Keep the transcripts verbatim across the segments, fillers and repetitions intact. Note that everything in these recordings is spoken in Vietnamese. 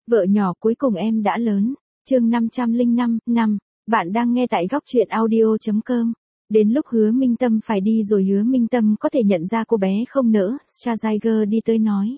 Vợ nhỏ cuối cùng em đã lớn. Chương năm trăm lẻ năm, năm. Bạn đang nghe tại góc truyện audio chấm com. Đến lúc Hứa Minh Tâm phải đi rồi, Hứa Minh Tâm có thể nhận ra cô bé không nỡ, Schwarzenegger đi tới nói.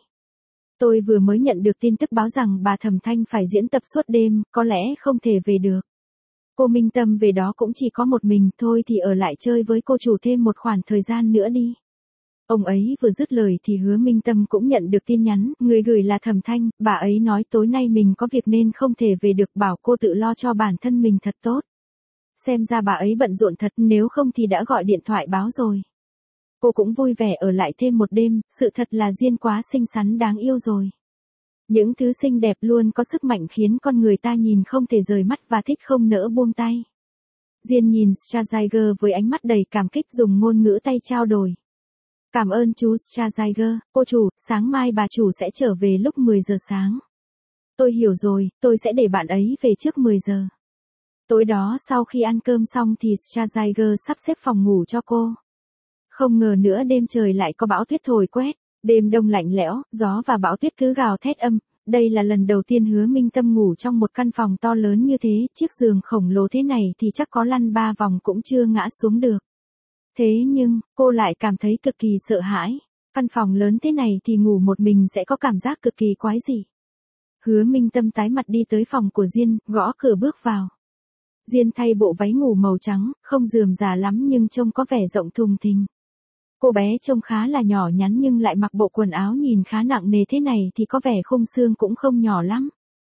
Tôi vừa mới nhận được tin tức báo rằng bà Thẩm Thanh phải diễn tập suốt đêm, có lẽ không thể về được. Cô Minh Tâm về đó cũng chỉ có một mình, thôi thì ở lại chơi với cô chủ thêm một khoảng thời gian nữa đi. Ông ấy vừa dứt lời thì Hứa Minh Tâm cũng nhận được tin nhắn, người gửi là Thẩm Thanh, bà ấy nói tối nay mình có việc nên không thể về được, bảo cô tự lo cho bản thân mình thật tốt. Xem ra bà ấy bận rộn thật, nếu không thì đã gọi điện thoại báo rồi. Cô cũng vui vẻ ở lại thêm một đêm, sự thật là Diên quá xinh xắn đáng yêu rồi. Những thứ xinh đẹp luôn có sức mạnh khiến con người ta nhìn không thể rời mắt và thích không nỡ buông tay. Diên nhìn Schwarzenegger với ánh mắt đầy cảm kích, dùng ngôn ngữ tay trao đổi. Cảm ơn chú Schwarzenegger, cô chủ, sáng mai bà chủ sẽ trở về lúc mười giờ sáng. Tôi hiểu rồi, tôi sẽ để bạn ấy về trước mười giờ. Tối đó sau khi ăn cơm xong thì Schwarzenegger sắp xếp phòng ngủ cho cô. Không ngờ nữa đêm trời lại có bão tuyết thổi quét, đêm đông lạnh lẽo, gió và bão tuyết cứ gào thét âm. Đây là lần đầu tiên Hứa Minh Tâm ngủ trong một căn phòng to lớn như thế, chiếc giường khổng lồ thế này thì chắc có lăn ba vòng cũng chưa ngã xuống được. Thế nhưng, cô lại cảm thấy cực kỳ sợ hãi. Căn phòng lớn thế này thì ngủ một mình sẽ có cảm giác cực kỳ quái dị. Hứa Minh Tâm tái mặt đi tới phòng của Diên, gõ cửa bước vào. Diên thay bộ váy ngủ màu trắng, không rườm rà lắm nhưng trông có vẻ rộng thùng thình. Cô bé trông khá là nhỏ nhắn nhưng lại mặc bộ quần áo nhìn khá nặng nề thế này thì có vẻ khung xương cũng không nhỏ lắm.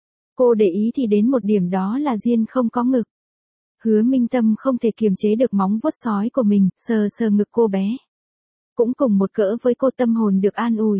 Cô để ý thì đến một điểm, đó là Diên không có ngực. Hứa Minh Tâm không thể kiềm chế được móng vuốt sói của mình, sờ sờ ngực cô bé. Cũng cùng một cỡ với cô, tâm hồn được an ủi.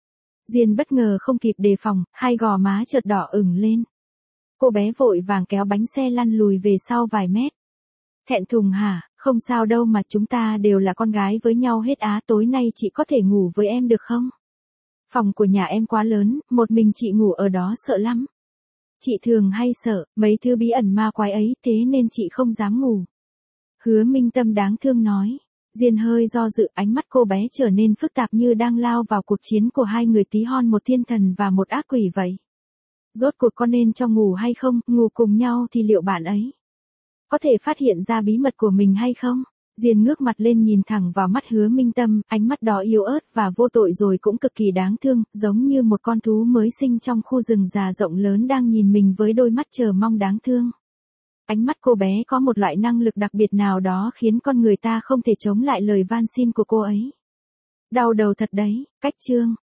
Diên bất ngờ không kịp đề phòng, hai gò má chợt đỏ ửng lên. Cô bé vội vàng kéo bánh xe lăn lùi về sau vài mét. Thẹn thùng hả, không sao đâu mà, chúng ta đều là con gái với nhau hết á, tối nay chị có thể ngủ với em được không? Phòng của nhà em quá lớn, một mình chị ngủ ở đó sợ lắm. Chị thường hay sợ mấy thứ bí ẩn ma quái ấy, thế nên chị không dám ngủ. Hứa Minh Tâm đáng thương nói. Diên hơi do dự, ánh mắt cô bé trở nên phức tạp như đang lao vào cuộc chiến của hai người tí hon, một thiên thần và một ác quỷ vậy. Rốt cuộc có nên cho ngủ hay không, ngủ cùng nhau thì liệu bạn ấy có thể phát hiện ra bí mật của mình hay không? Diên ngước mặt lên nhìn thẳng vào mắt Hứa Minh Tâm, ánh mắt đó yếu ớt và vô tội rồi cũng cực kỳ đáng thương, giống như một con thú mới sinh trong khu rừng già rộng lớn đang nhìn mình với đôi mắt chờ mong đáng thương. Ánh mắt cô bé có một loại năng lực đặc biệt nào đó khiến con người ta không thể chống lại lời van xin của cô ấy. Đau đầu thật đấy, cách chương.